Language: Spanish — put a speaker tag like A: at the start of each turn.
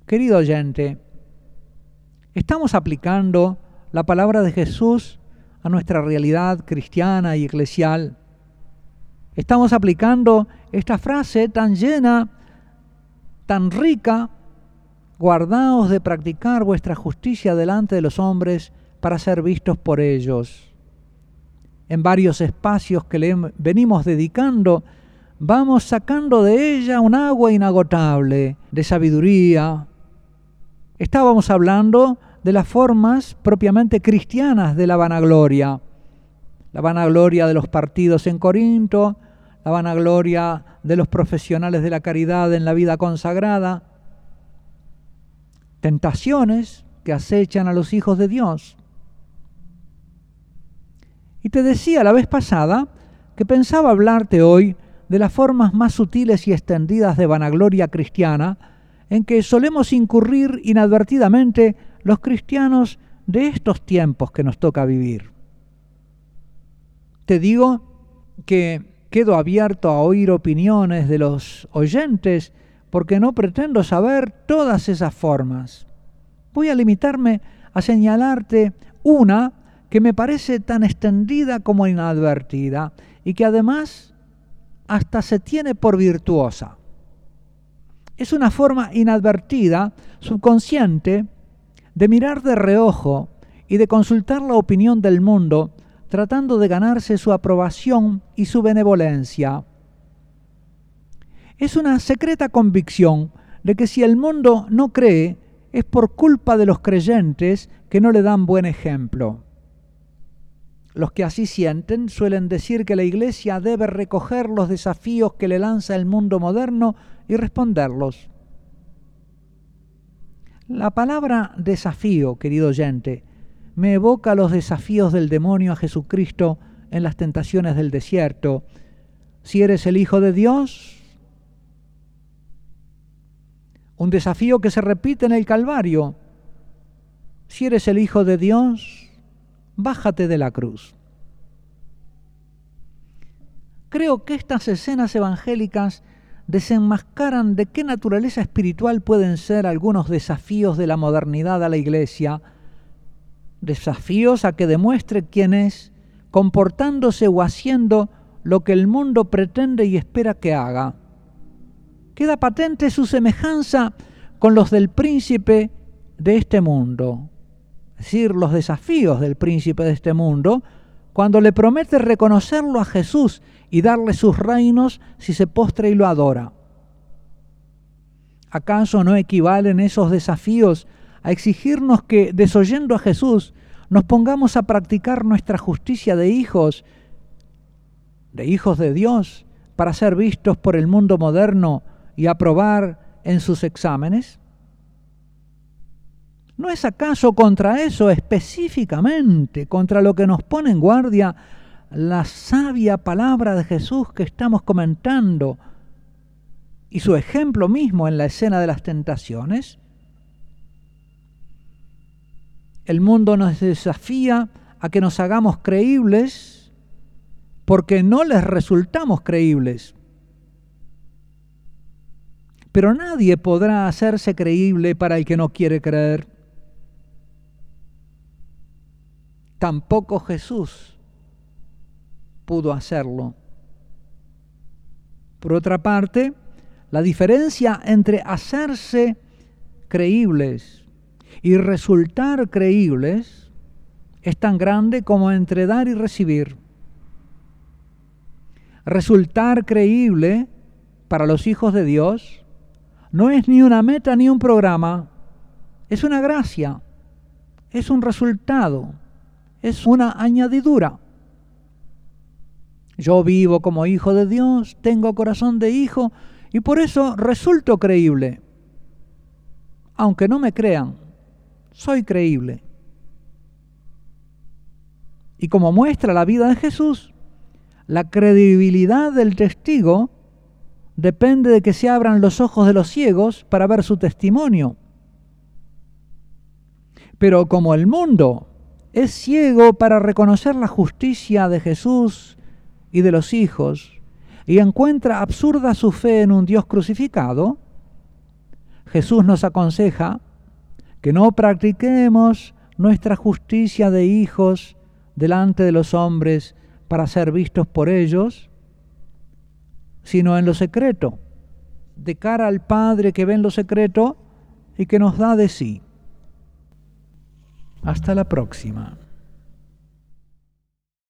A: Querido oyente, ¿estamos aplicando la palabra de Jesús a nuestra realidad cristiana y eclesial? ¿Estamos aplicando esta frase tan llena, tan rica? Guardaos de practicar vuestra justicia delante de los hombres para ser vistos por ellos. En varios espacios que le venimos dedicando, vamos sacando de ella un agua inagotable de sabiduría. Estábamos hablando de las formas propiamente cristianas de la vanagloria de los partidos en Corinto, la vanagloria de los profesionales de la caridad en la vida consagrada, tentaciones que acechan a los hijos de Dios. Y te decía la vez pasada que pensaba hablarte hoy de las formas más sutiles y extendidas de vanagloria cristiana en que solemos incurrir inadvertidamente los cristianos de estos tiempos que nos toca vivir. Te digo que quedo abierto a oír opiniones de los oyentes porque no pretendo saber todas esas formas. Voy a limitarme a señalarte una que me parece tan extendida como inadvertida y que además hasta se tiene por virtuosa. Es una forma inadvertida, subconsciente, de mirar de reojo y de consultar la opinión del mundo, tratando de ganarse su aprobación y su benevolencia. Es una secreta convicción de que si el mundo no cree, es por culpa de los creyentes que no le dan buen ejemplo. Los que así sienten suelen decir que la Iglesia debe recoger los desafíos que le lanza el mundo moderno y responderlos. La palabra desafío, querido oyente, me evoca los desafíos del demonio a Jesucristo en las tentaciones del desierto. Si eres el Hijo de Dios, un desafío que se repite en el Calvario. Si eres el Hijo de Dios, bájate de la cruz. Creo que estas escenas evangélicas desenmascaran de qué naturaleza espiritual pueden ser algunos desafíos de la modernidad a la Iglesia, desafíos a que demuestre quién es, comportándose o haciendo lo que el mundo pretende y espera que haga. Queda patente su semejanza con los del príncipe de este mundo, es decir, los desafíos del príncipe de este mundo, cuando le promete reconocerlo a Jesús y darle sus reinos si se postra y lo adora. ¿Acaso no equivalen esos desafíos a exigirnos que, desoyendo a Jesús, nos pongamos a practicar nuestra justicia de hijos de Dios, para ser vistos por el mundo moderno y aprobar en sus exámenes? ¿No es acaso contra eso específicamente, contra lo que nos pone en guardia la sabia palabra de Jesús que estamos comentando y su ejemplo mismo en la escena de las tentaciones? El mundo nos desafía a que nos hagamos creíbles porque no les resultamos creíbles. Pero nadie podrá hacerse creíble para el que no quiere creer. Tampoco Jesús pudo hacerlo. Por otra parte, la diferencia entre hacerse creíbles y resultar creíbles es tan grande como entre dar y recibir. Resultar creíble para los hijos de Dios no es ni una meta ni un programa, es una gracia, es un resultado, es una añadidura. Yo vivo como hijo de Dios, tengo corazón de hijo y por eso resulto creíble. Aunque no me crean, soy creíble. Y como muestra la vida de Jesús, la credibilidad del testigo depende de que se abran los ojos de los ciegos para ver su testimonio. Pero como el mundo es ciego para reconocer la justicia de Jesús y de los hijos, y encuentra absurda su fe en un Dios crucificado, Jesús nos aconseja que no practiquemos nuestra justicia de hijos delante de los hombres para ser vistos por ellos, sino en lo secreto, de cara al Padre que ve en lo secreto y que nos da de sí. Hasta la próxima.